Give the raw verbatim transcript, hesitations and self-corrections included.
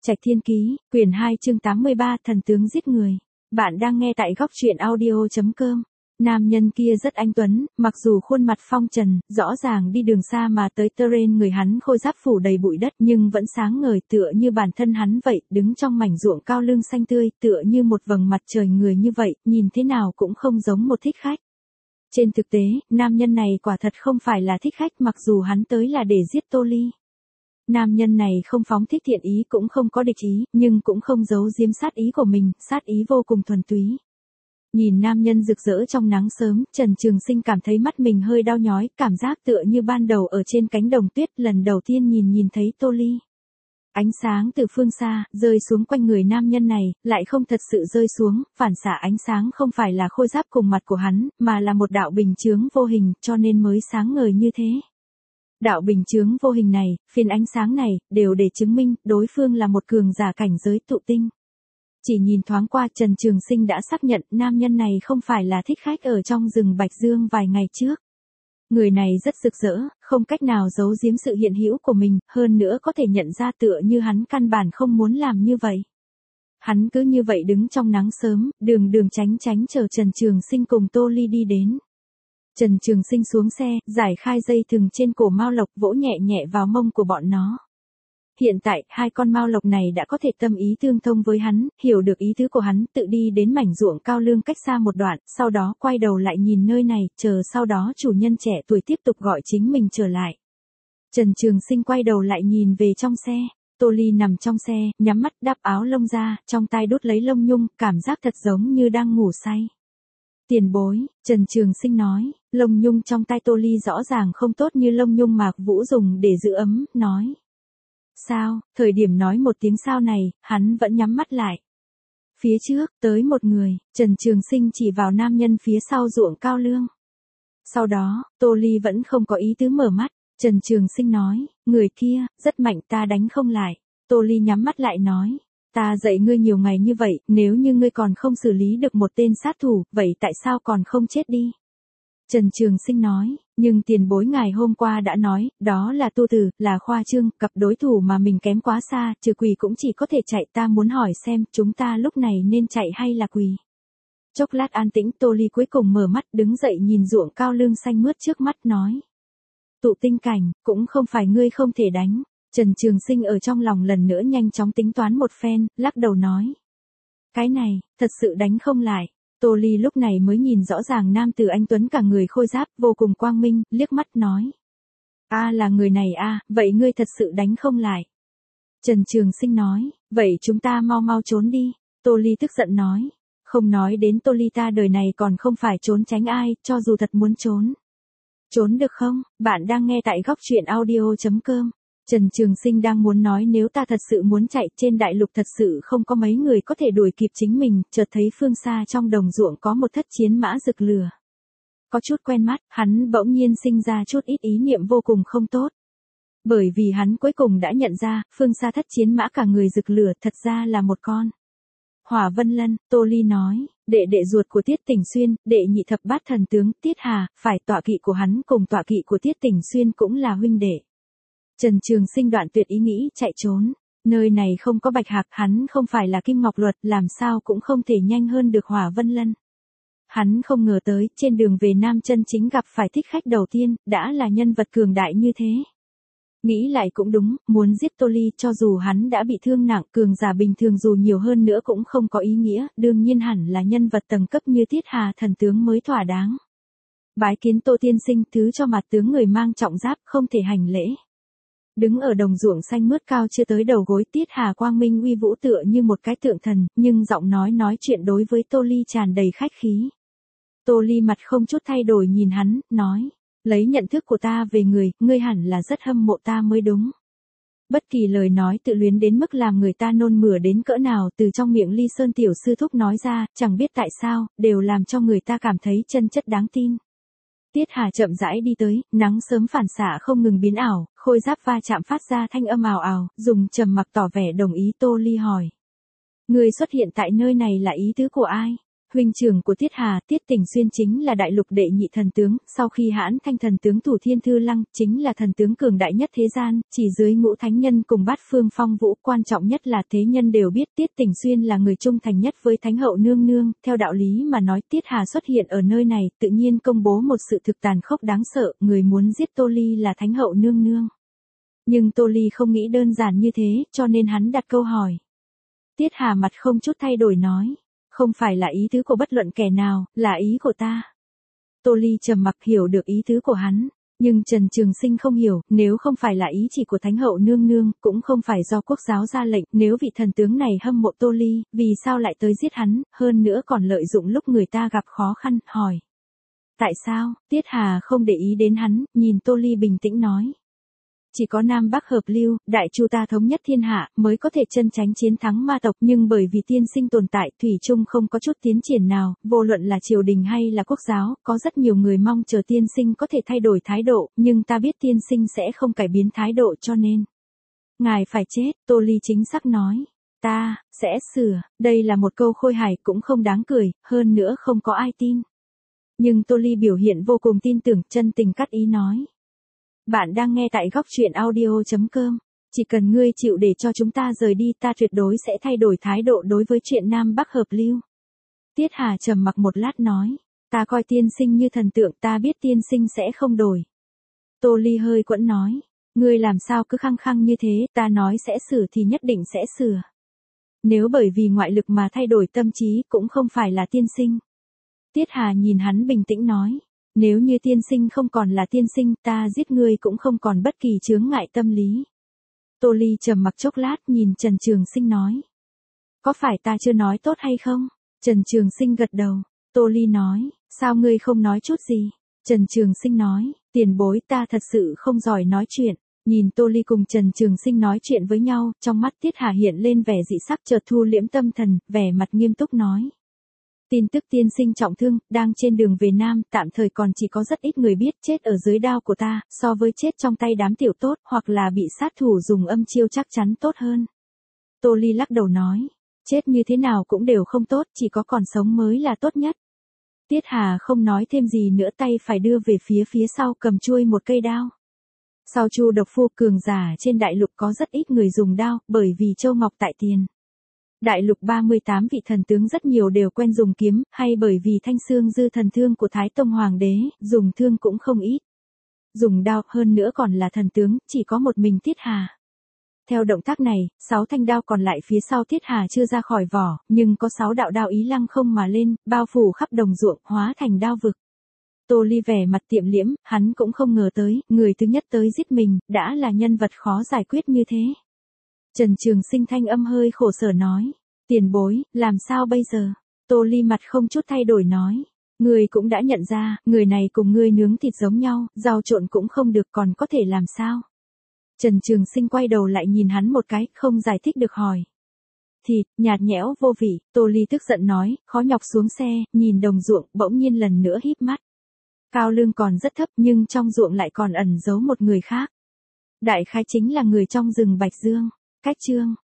Trạch Thiên Ký, quyển hai chương tám mươi ba, thần tướng giết người. Bạn đang nghe tại góc truyện audio chấm com. Nam nhân kia rất anh tuấn, mặc dù khuôn mặt phong trần, rõ ràng đi đường xa mà tới terrain người hắn khôi giáp phủ đầy bụi đất nhưng vẫn sáng ngời tựa như bản thân hắn vậy, đứng trong mảnh ruộng cao lương xanh tươi, tựa như một vầng mặt trời người như vậy, nhìn thế nào cũng không giống một thích khách. Trên thực tế, nam nhân này quả thật không phải là thích khách mặc dù hắn tới là để giết Tô Ly. Nam nhân này không phóng thích thiện ý cũng không có địch ý, nhưng cũng không giấu giếm sát ý của mình, sát ý vô cùng thuần túy. Nhìn nam nhân rực rỡ trong nắng sớm, Trần Trường Sinh cảm thấy mắt mình hơi đau nhói, cảm giác tựa như ban đầu ở trên cánh đồng tuyết lần đầu tiên nhìn nhìn thấy Tô Ly. Ánh sáng từ phương xa, rơi xuống quanh người nam nhân này, lại không thật sự rơi xuống, phản xạ ánh sáng không phải là khôi giáp cùng mặt của hắn, mà là một đạo bình chướng vô hình, cho nên mới sáng ngời như thế. Đạo bình chướng vô hình này, phiến ánh sáng này, đều để chứng minh, đối phương là một cường giả cảnh giới tụ tinh. Chỉ nhìn thoáng qua Trần Trường Sinh đã xác nhận nam nhân này không phải là thích khách ở trong rừng Bạch Dương vài ngày trước. Người này rất rực rỡ, không cách nào giấu giếm sự hiện hữu của mình, hơn nữa có thể nhận ra tựa như hắn căn bản không muốn làm như vậy. Hắn cứ như vậy đứng trong nắng sớm, đường đường tránh tránh chờ Trần Trường Sinh cùng Tô Ly đi đến. Trần Trường Sinh xuống xe, giải khai dây thừng trên cổ mao lộc vỗ nhẹ nhẹ vào mông của bọn nó. Hiện tại, hai con mao lộc này đã có thể tâm ý tương thông với hắn, hiểu được ý tứ của hắn, tự đi đến mảnh ruộng cao lương cách xa một đoạn, sau đó quay đầu lại nhìn nơi này, chờ sau đó chủ nhân trẻ tuổi tiếp tục gọi chính mình trở lại. Trần Trường Sinh quay đầu lại nhìn về trong xe, Tô Ly nằm trong xe, nhắm mắt đắp áo lông ra, trong tay đút lấy lông nhung, cảm giác thật giống như đang ngủ say. Tiền bối, Trần Trường Sinh nói, lông nhung trong tay Tô Ly rõ ràng không tốt như lông nhung Mạc Vũ dùng để giữ ấm, nói. Sao, thời điểm nói một tiếng sao này, hắn vẫn nhắm mắt lại. Phía trước, tới một người, Trần Trường Sinh chỉ vào nam nhân phía sau ruộng cao lương. Sau đó, Tô Ly vẫn không có ý tứ mở mắt, Trần Trường Sinh nói, người kia, rất mạnh ta đánh không lại. Tô Ly nhắm mắt lại nói. Ta dạy ngươi nhiều ngày như vậy, nếu như ngươi còn không xử lý được một tên sát thủ, vậy tại sao còn không chết đi? Trần Trường Sinh nói, nhưng tiền bối ngài hôm qua đã nói, đó là tu tử, là khoa trương, cặp đối thủ mà mình kém quá xa, trừ quỳ cũng chỉ có thể chạy, ta muốn hỏi xem, chúng ta lúc này nên chạy hay là quỳ? Chốc lát an tĩnh, Tô Ly cuối cùng mở mắt, đứng dậy nhìn ruộng cao lương xanh mướt trước mắt nói. Tụ tinh cảnh, cũng không phải ngươi không thể đánh. Trần Trường Sinh ở trong lòng lần nữa nhanh chóng tính toán một phen, lắc đầu nói. Cái này, thật sự đánh không lại. Tô Ly lúc này mới nhìn rõ ràng nam tử anh tuấn cả người khôi giáp, vô cùng quang minh, liếc mắt nói. A à, là người này a, à, vậy ngươi thật sự đánh không lại. Trần Trường Sinh nói, vậy chúng ta mau mau trốn đi. Tô Ly tức giận nói. Không nói đến Tô Ly ta đời này còn không phải trốn tránh ai, cho dù thật muốn trốn. Trốn được không? Bạn đang nghe tại góc truyện audio chấm com. Trần Trường Sinh đang muốn nói nếu ta thật sự muốn chạy, trên đại lục thật sự không có mấy người có thể đuổi kịp chính mình, chợt thấy phương xa trong đồng ruộng có một thất chiến mã rực lửa. Có chút quen mắt, hắn bỗng nhiên sinh ra chút ít ý niệm vô cùng không tốt. Bởi vì hắn cuối cùng đã nhận ra, phương xa thất chiến mã cả người rực lửa thật ra là một con. Hỏa Vân Lân, Tô Ly nói, đệ đệ ruột của Tiết Tỉnh Xuyên, đệ nhị thập bát thần tướng, Tiết Hà, phải tọa kỵ của hắn cùng tọa kỵ của Tiết Tỉnh Xuyên cũng là huynh đệ. Trần Trường Sinh đoạn tuyệt ý nghĩ chạy trốn, nơi này không có Bạch Hạc, hắn không phải là Kim Ngọc Luật, làm sao cũng không thể nhanh hơn được Hỏa Vân Lân. Hắn không ngờ tới, trên đường về Nam chân chính gặp phải thích khách đầu tiên, đã là nhân vật cường đại như thế. Nghĩ lại cũng đúng, muốn giết Tô Ly cho dù hắn đã bị thương nặng, cường giả bình thường dù nhiều hơn nữa cũng không có ý nghĩa, đương nhiên hẳn là nhân vật tầng cấp như Tiết Hà thần tướng mới thỏa đáng. Bái kiến Tô tiên sinh, thứ cho mặt tướng người mang trọng giáp không thể hành lễ. Đứng ở đồng ruộng xanh mướt cao chưa tới đầu gối, Tiết Hà quang minh uy vũ tựa như một cái tượng thần, nhưng giọng nói nói chuyện đối với Tô Ly tràn đầy khách khí. Tô Ly mặt không chút thay đổi nhìn hắn, nói, lấy nhận thức của ta về người, ngươi hẳn là rất hâm mộ ta mới đúng. Bất kỳ lời nói tự luyến đến mức làm người ta nôn mửa đến cỡ nào từ trong miệng Ly Sơn tiểu sư thúc nói ra, chẳng biết tại sao, đều làm cho người ta cảm thấy chân chất đáng tin. Tiết Hà chậm rãi đi tới, nắng sớm phản xạ không ngừng biến ảo, khôi giáp va chạm phát ra thanh âm ào ào, dùng trầm mặc tỏ vẻ đồng ý. Tô Ly hỏi. Người xuất hiện tại nơi này là ý tứ của ai? Huynh trưởng của Tiết Hà, Tiết Tỉnh Xuyên chính là đại lục đệ nhị thần tướng, sau khi hãn thanh thần tướng Thủ Thiên Thư Lăng, chính là thần tướng cường đại nhất thế gian, chỉ dưới ngũ thánh nhân cùng bát phương phong vũ, quan trọng nhất là thế nhân đều biết Tiết Tỉnh Xuyên là người trung thành nhất với Thánh hậu nương nương, theo đạo lý mà nói Tiết Hà xuất hiện ở nơi này, tự nhiên công bố một sự thực tàn khốc đáng sợ, người muốn giết Tô Ly là Thánh hậu nương nương. Nhưng Tô Ly không nghĩ đơn giản như thế, cho nên hắn đặt câu hỏi. Tiết Hà mặt không chút thay đổi nói. Không phải là ý tứ của bất luận kẻ nào, là ý của ta. Tô Ly trầm mặc hiểu được ý tứ của hắn, nhưng Trần Trường Sinh không hiểu, nếu không phải là ý chỉ của Thánh hậu nương nương, cũng không phải do quốc giáo ra lệnh, nếu vị thần tướng này hâm mộ Tô Ly, vì sao lại tới giết hắn, hơn nữa còn lợi dụng lúc người ta gặp khó khăn, hỏi. Tại sao? Tiết Hà không để ý đến hắn, nhìn Tô Ly bình tĩnh nói. Chỉ có Nam Bắc hợp lưu, đại chu ta thống nhất thiên hạ, mới có thể chân tránh chiến thắng ma tộc, nhưng bởi vì tiên sinh tồn tại, thủy chung không có chút tiến triển nào, vô luận là triều đình hay là quốc giáo, có rất nhiều người mong chờ tiên sinh có thể thay đổi thái độ, nhưng ta biết tiên sinh sẽ không cải biến thái độ cho nên. Ngài phải chết, Tô Ly chính xác nói. Ta, sẽ sửa, đây là một câu khôi hài cũng không đáng cười, hơn nữa không có ai tin. Nhưng Tô Ly biểu hiện vô cùng tin tưởng, chân tình cắt ý nói. Bạn đang nghe tại góc truyện audio chấm com. Chỉ cần ngươi chịu để cho chúng ta rời đi, ta tuyệt đối sẽ thay đổi thái độ đối với chuyện Nam Bắc hợp lưu. Tiết Hà trầm mặc một lát nói. Ta coi tiên sinh như thần tượng, ta biết tiên sinh sẽ không đổi. Tô Ly hơi quẫn nói. Ngươi làm sao cứ khăng khăng như thế, ta nói sẽ sửa thì nhất định sẽ sửa. Nếu bởi vì ngoại lực mà thay đổi tâm trí cũng không phải là tiên sinh. Tiết Hà nhìn hắn bình tĩnh nói. Nếu như tiên sinh không còn là tiên sinh, ta giết ngươi cũng không còn bất kỳ chướng ngại tâm lý. Tô Ly trầm mặc chốc lát nhìn Trần Trường Sinh nói. Có phải ta chưa nói tốt hay không? Trần Trường Sinh gật đầu. Tô Ly nói, sao ngươi không nói chút gì? Trần Trường Sinh nói, tiền bối ta thật sự không giỏi nói chuyện. Nhìn Tô Ly cùng Trần Trường Sinh nói chuyện với nhau, trong mắt Tiết Hà hiện lên vẻ dị sắc chợt thu liễm tâm thần, vẻ mặt nghiêm túc nói. Tin tức tiên sinh trọng thương, đang trên đường về Nam, tạm thời còn chỉ có rất ít người biết, chết ở dưới đao của ta, so với chết trong tay đám tiểu tốt, hoặc là bị sát thủ dùng âm chiêu chắc chắn tốt hơn. Tô Ly lắc đầu nói, chết như thế nào cũng đều không tốt, chỉ có còn sống mới là tốt nhất. Tiết Hà không nói thêm gì nữa, tay phải đưa về phía phía sau cầm chuôi một cây đao. Sau Chu độc phu cường giả trên đại lục có rất ít người dùng đao, bởi vì châu ngọc tại tiền. Đại lục ba mươi tám vị thần tướng rất nhiều đều quen dùng kiếm, hay bởi vì thanh xương dư thần thương của Thái Tông Hoàng đế, dùng thương cũng không ít. Dùng đao hơn nữa còn là thần tướng, chỉ có một mình Tiết Hà. Theo động tác này, sáu thanh đao còn lại phía sau Tiết Hà chưa ra khỏi vỏ, nhưng có sáu đạo đao ý lăng không mà lên, bao phủ khắp đồng ruộng, hóa thành đao vực. Tô Ly vẻ mặt tiệm liễm, hắn cũng không ngờ tới, người thứ nhất tới giết mình, đã là nhân vật khó giải quyết như thế. Trần Trường Sinh thanh âm hơi khổ sở nói, tiền bối, làm sao bây giờ? Tô Ly mặt không chút thay đổi nói, người cũng đã nhận ra, người này cùng ngươi nướng thịt giống nhau, rau trộn cũng không được còn có thể làm sao? Trần Trường Sinh quay đầu lại nhìn hắn một cái, không giải thích được hỏi. Thịt, nhạt nhẽo vô vị, Tô Ly tức giận nói, khó nhọc xuống xe, nhìn đồng ruộng, bỗng nhiên lần nữa híp mắt. Cao lương còn rất thấp nhưng trong ruộng lại còn ẩn giấu một người khác. Đại khái chính là người trong rừng Bạch Dương. Cách chương